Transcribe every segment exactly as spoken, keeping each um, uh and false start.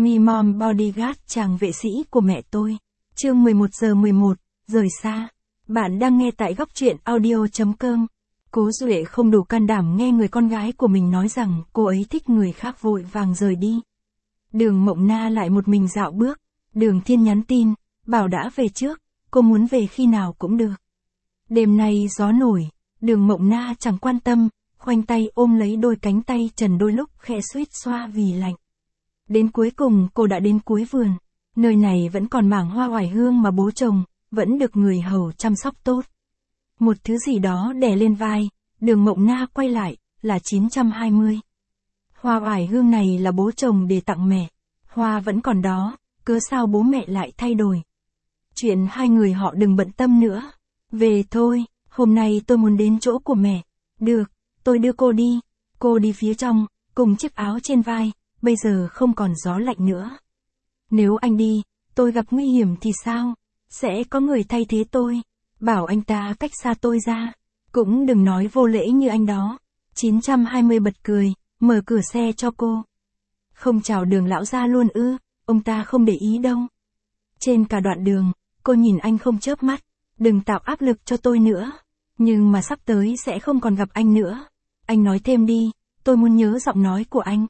Me Mom Bodyguard, chàng vệ sĩ của mẹ tôi. Chương mười một giờ mười một, rời xa. Bạn đang nghe tại góc truyện audio chấm com. Cố Duệ không đủ can đảm nghe người con gái của mình nói rằng cô ấy thích người khác vội vàng rời đi. Đường Mộng Na lại một mình dạo bước. Đường Thiên nhắn tin, bảo đã về trước, cô muốn về khi nào cũng được. Đêm nay gió nổi, Đường Mộng Na chẳng quan tâm, khoanh tay ôm lấy đôi cánh tay trần đôi lúc khẽ suýt xoa vì lạnh. Đến cuối cùng cô đã đến cuối vườn, nơi này vẫn còn mảng hoa oải hương mà bố trồng, vẫn được người hầu chăm sóc tốt. Một thứ gì đó đè lên vai, Đường Mộng Na quay lại, là chín trăm hai mươi. Hoa oải hương này là bố trồng để tặng mẹ, hoa vẫn còn đó, cớ sao bố mẹ lại thay đổi. Chuyện hai người họ đừng bận tâm nữa, về thôi, hôm nay tôi muốn đến chỗ của mẹ. Được, tôi đưa cô đi. Cô đi phía trong, cùng chiếc áo trên vai, bây giờ không còn gió lạnh nữa. Nếu anh đi, tôi gặp nguy hiểm thì sao? Sẽ có người thay thế tôi. Bảo anh ta cách xa tôi ra. Cũng đừng nói vô lễ như anh đó. chín trăm hai mươi bật cười, mở cửa xe cho cô. Không chào Đường lão gia luôn ư, ông ta không để ý đâu. Trên cả đoạn đường, cô nhìn anh không chớp mắt. Đừng tạo áp lực cho tôi nữa. Nhưng mà sắp tới sẽ không còn gặp anh nữa. Anh nói thêm đi, tôi muốn nhớ giọng nói của anh.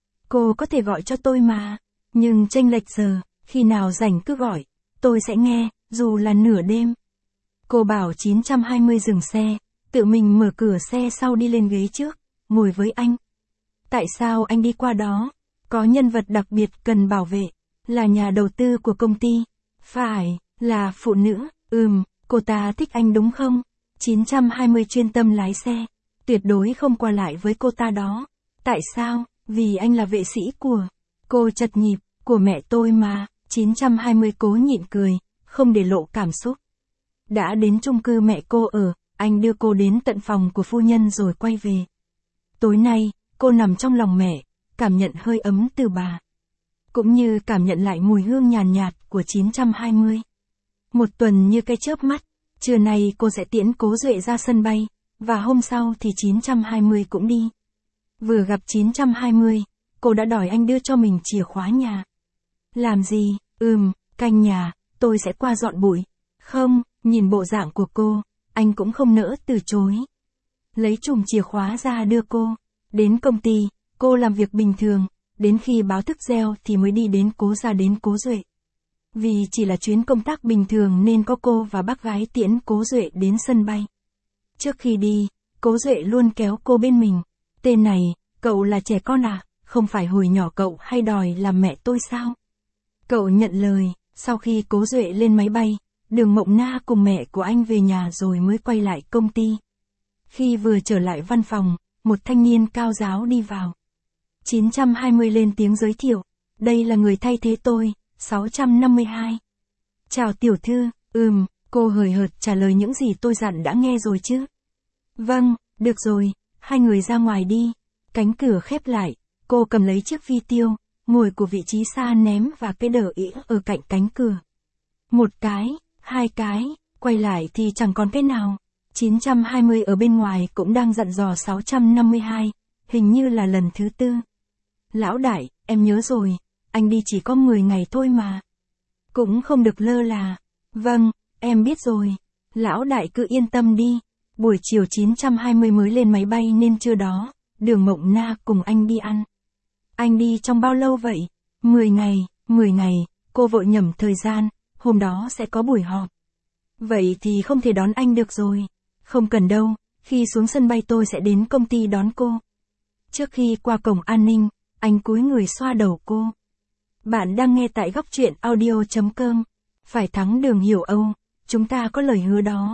Cô có thể gọi cho tôi mà. Nhưng chênh lệch giờ, khi nào rảnh cứ gọi. Tôi sẽ nghe, dù là nửa đêm. Cô bảo chín trăm hai mươi dừng xe, tự mình mở cửa xe sau đi lên ghế trước, ngồi với anh. Tại sao anh đi qua đó? Có nhân vật đặc biệt cần bảo vệ, là nhà đầu tư của công ty. Phải, là phụ nữ, ừm, cô ta thích anh đúng không? chín trăm hai mươi chuyên tâm lái xe, tuyệt đối không qua lại với cô ta đó. Tại sao? Vì anh là vệ sĩ của... Cô chật nhịp, của mẹ tôi mà. chín trăm hai mươi cố nhịn cười, không để lộ cảm xúc. Đã đến chung cư mẹ cô ở, anh đưa cô đến tận phòng của phu nhân rồi quay về. Tối nay, cô nằm trong lòng mẹ, cảm nhận hơi ấm từ bà. Cũng như cảm nhận lại mùi hương nhàn nhạt, nhạt của chín trăm hai mươi. Một tuần như cái chớp mắt, trưa nay cô sẽ tiễn Cố Duệ ra sân bay, và hôm sau thì chín trăm hai mươi cũng đi. Vừa gặp chín trăm hai mươi, cô đã đòi anh đưa cho mình chìa khóa nhà. Làm gì? Ừm, canh nhà, tôi sẽ qua dọn bụi. Không, nhìn bộ dạng của cô, anh cũng không nỡ từ chối. Lấy chùm chìa khóa ra đưa cô. Đến công ty, cô làm việc bình thường, đến khi báo thức reo thì mới đi đến Cố gia đến Cố Duệ. Vì chỉ là chuyến công tác bình thường nên có cô và bác gái tiễn Cố Duệ đến sân bay. Trước khi đi, Cố Duệ luôn kéo cô bên mình. Tên này, cậu là trẻ con à? Không phải hồi nhỏ cậu hay đòi làm mẹ tôi sao? Cậu nhận lời, sau khi Cố Duệ lên máy bay, Đường Mộng Na cùng mẹ của anh về nhà rồi mới quay lại công ty. Khi vừa trở lại văn phòng, một thanh niên cao ráo đi vào. chín trăm hai mươi lên tiếng giới thiệu, đây là người thay thế tôi, sáu trăm năm mươi hai. Chào tiểu thư, ừm, cô hời hợt trả lời những gì tôi dặn đã nghe rồi chứ? Vâng, được rồi, hai người ra ngoài đi. Cánh cửa khép lại, cô cầm lấy chiếc phi tiêu, ngồi của vị trí xa ném và cái đờ ĩa ở cạnh cánh cửa. Một cái, hai cái, quay lại thì chẳng còn cái nào. chín trăm hai mươi ở bên ngoài cũng đang dặn dò sáu trăm năm mươi hai, hình như là lần thứ tư. Lão đại, em nhớ rồi, anh đi chỉ có mười ngày thôi mà. Cũng không được lơ là. Vâng, em biết rồi. Lão đại cứ yên tâm đi. Buổi chiều chín trăm hai mươi mới lên máy bay nên trưa đó, Đường Mộng Na cùng anh đi ăn. Anh đi trong bao lâu vậy? mười ngày, mười ngày, cô vội nhẩm thời gian, hôm đó sẽ có buổi họp. Vậy thì không thể đón anh được rồi. Không cần đâu, khi xuống sân bay tôi sẽ đến công ty đón cô. Trước khi qua cổng an ninh, anh cúi người xoa đầu cô. Bạn đang nghe tại góc truyện audio chấm com. Phải thắng Đường Hiểu Âu, chúng ta có lời hứa đó.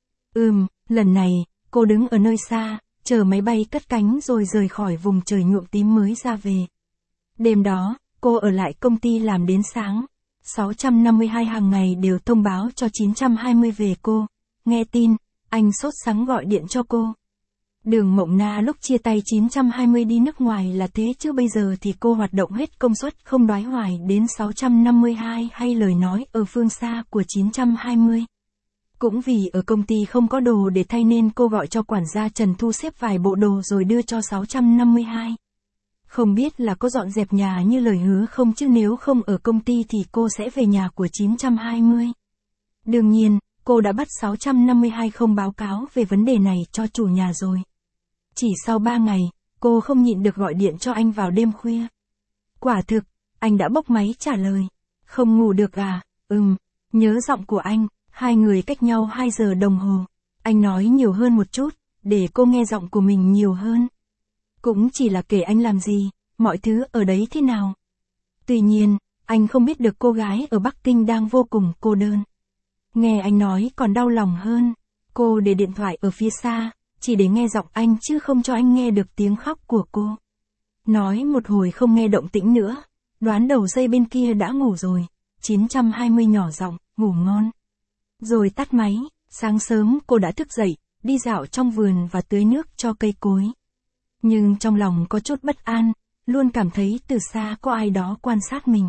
Ừm, lần này, cô đứng ở nơi xa, chờ máy bay cất cánh rồi rời khỏi vùng trời nhuộm tím mới ra về. Đêm đó, cô ở lại công ty làm đến sáng. sáu trăm năm mươi hai hàng ngày đều thông báo cho chín trăm hai mươi về cô. Nghe tin, anh sốt sắng gọi điện cho cô. Đường Mộng Na lúc chia tay chín trăm hai mươi đi nước ngoài là thế chứ bây giờ thì cô hoạt động hết công suất không đoái hoài đến sáu trăm năm mươi hai hay lời nói ở phương xa của chín trăm hai mươi. Cũng vì ở công ty không có đồ để thay nên cô gọi cho quản gia Trần thu xếp vài bộ đồ rồi đưa cho sáu trăm năm mươi hai. Không biết là có dọn dẹp nhà như lời hứa không, chứ nếu không ở công ty thì cô sẽ về nhà của chín trăm hai mươi. Đương nhiên, cô đã bắt sáu trăm năm mươi hai không báo cáo về vấn đề này cho chủ nhà rồi. Chỉ sau ba ngày, cô không nhịn được gọi điện cho anh vào đêm khuya. Quả thực, anh đã bốc máy trả lời. Không ngủ được à? Ừm, nhớ giọng của anh. Hai người cách nhau hai giờ đồng hồ. Anh nói nhiều hơn một chút, để cô nghe giọng của mình nhiều hơn. Cũng chỉ là kể anh làm gì, mọi thứ ở đấy thế nào. Tuy nhiên, anh không biết được cô gái ở Bắc Kinh đang vô cùng cô đơn. Nghe anh nói còn đau lòng hơn. Cô để điện thoại ở phía xa, chỉ để nghe giọng anh chứ không cho anh nghe được tiếng khóc của cô. Nói một hồi không nghe động tĩnh nữa, đoán đầu dây bên kia đã ngủ rồi. chín trăm hai mươi nhỏ giọng, ngủ ngon. Rồi tắt máy, sáng sớm cô đã thức dậy, đi dạo trong vườn và tưới nước cho cây cối. Nhưng trong lòng có chút bất an, luôn cảm thấy từ xa có ai đó quan sát mình.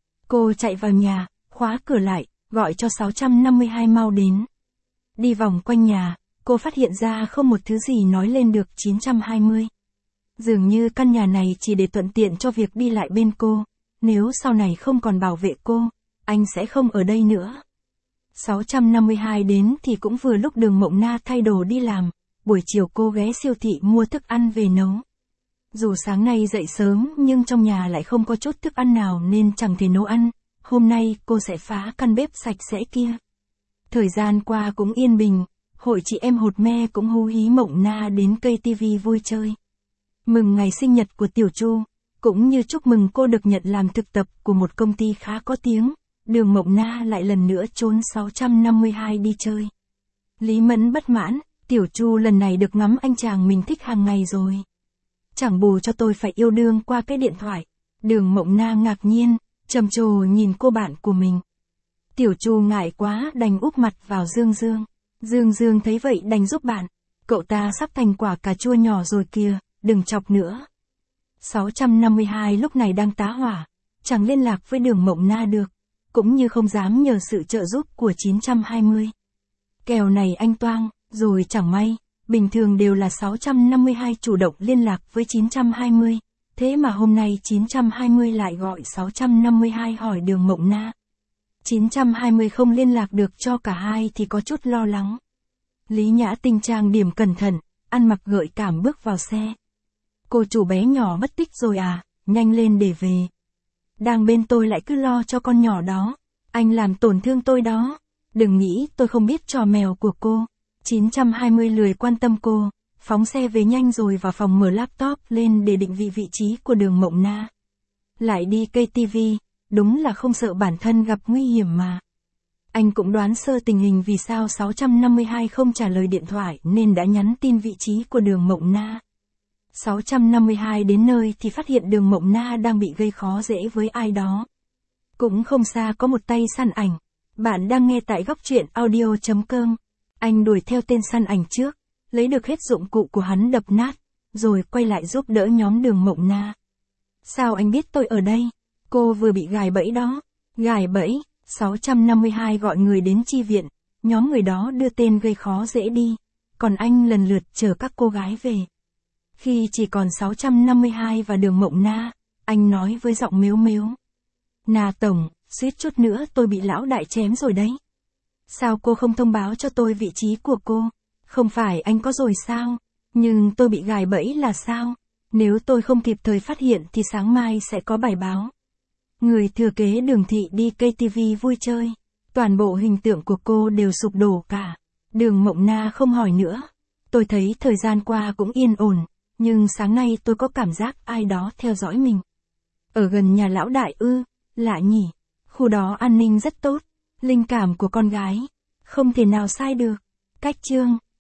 Cô chạy vào nhà, khóa cửa lại, gọi cho sáu trăm năm mươi hai mau đến. Đi vòng quanh nhà, cô phát hiện ra không một thứ gì nói lên được chín trăm hai mươi. Dường như căn nhà này chỉ để thuận tiện cho việc đi lại bên cô. Nếu sau này không còn bảo vệ cô, anh sẽ không ở đây nữa. sáu trăm năm mươi hai đến thì cũng vừa lúc Đường Mộng Na thay đồ đi làm. Buổi chiều cô ghé siêu thị mua thức ăn về nấu. Dù sáng nay dậy sớm nhưng trong nhà lại không có chút thức ăn nào nên chẳng thể nấu ăn. Hôm nay cô sẽ phá căn bếp sạch sẽ kia. Thời gian qua cũng yên bình, hội chị em hột me cũng hú hí Mộng Na đến cây tivi vui chơi. Mừng ngày sinh nhật của Tiểu Chu, cũng như chúc mừng cô được nhận làm thực tập của một công ty khá có tiếng, Đường Mộng Na lại lần nữa trốn sáu trăm năm mươi hai đi chơi. Lý Mẫn bất mãn, Tiểu Chu lần này được ngắm anh chàng mình thích hàng ngày rồi. Chẳng bù cho tôi phải yêu đương qua cái điện thoại. Đường Mộng Na ngạc nhiên, trầm trồ nhìn cô bạn của mình. Tiểu Chu ngại quá đành úp mặt vào Dương Dương. Dương Dương thấy vậy đành giúp bạn. Cậu ta sắp thành quả cà chua nhỏ rồi kìa, đừng chọc nữa. sáu trăm năm mươi hai lúc này đang tá hỏa, chẳng liên lạc với Đường Mộng Na được, cũng như không dám nhờ sự trợ giúp của chín trăm hai mươi. Kèo này anh toang, rồi chẳng may, bình thường đều là sáu trăm năm mươi hai chủ động liên lạc với chín trăm hai mươi, thế mà hôm nay chín trăm hai mươi lại gọi sáu trăm năm mươi hai hỏi Đường Mộng Na. chín trăm hai mươi không liên lạc được cho cả hai thì có chút lo lắng. Lý Nhã Tinh trang điểm cẩn thận, ăn mặc gợi cảm bước vào xe. Cô chủ bé nhỏ mất tích rồi à, nhanh lên để về. Đang bên tôi lại cứ lo cho con nhỏ đó, anh làm tổn thương tôi đó. Đừng nghĩ tôi không biết trò mèo của cô. chín trăm hai mươi lười quan tâm cô, phóng xe về nhanh rồi vào phòng mở laptop lên để định vị vị trí của Đường Mộng Na. Lại đi cây tivi, đúng là không sợ bản thân gặp nguy hiểm mà. Anh cũng đoán sơ tình hình vì sao sáu trăm năm mươi hai không trả lời điện thoại nên đã nhắn tin vị trí của Đường Mộng Na. sáu trăm năm mươi hai đến nơi thì phát hiện Đường Mộng Na đang bị gây khó dễ với ai đó. Cũng không xa có một tay săn ảnh. Bạn đang nghe tại góc truyện audio chấm com. Anh đuổi theo tên săn ảnh trước, lấy được hết dụng cụ của hắn đập nát, rồi quay lại giúp đỡ nhóm Đường Mộng Na. Sao anh biết tôi ở đây? Cô vừa bị gài bẫy đó. Gài bẫy, sáu trăm năm mươi hai gọi người đến chi viện, nhóm người đó đưa tên gây khó dễ đi, còn anh lần lượt chở các cô gái về. Khi chỉ còn sáu trăm năm mươi hai và Đường Mộng Na, anh nói với giọng mếu mếu. Na tổng, suýt chút nữa tôi bị lão đại chém rồi đấy. Sao cô không thông báo cho tôi vị trí của cô? Không phải anh có rồi sao? Nhưng tôi bị gài bẫy là sao? Nếu tôi không kịp thời phát hiện thì sáng mai sẽ có bài báo. Người thừa kế Đường thị đi cây tivi vui chơi. Toàn bộ hình tượng của cô đều sụp đổ cả. Đường Mộng Na không hỏi nữa. Tôi thấy thời gian qua cũng yên ổn, nhưng sáng nay tôi có cảm giác ai đó theo dõi mình. Ở gần nhà lão đại ư, lạ nhỉ. Khu đó an ninh rất tốt. Linh cảm của con gái, không thể nào sai được. Cách chương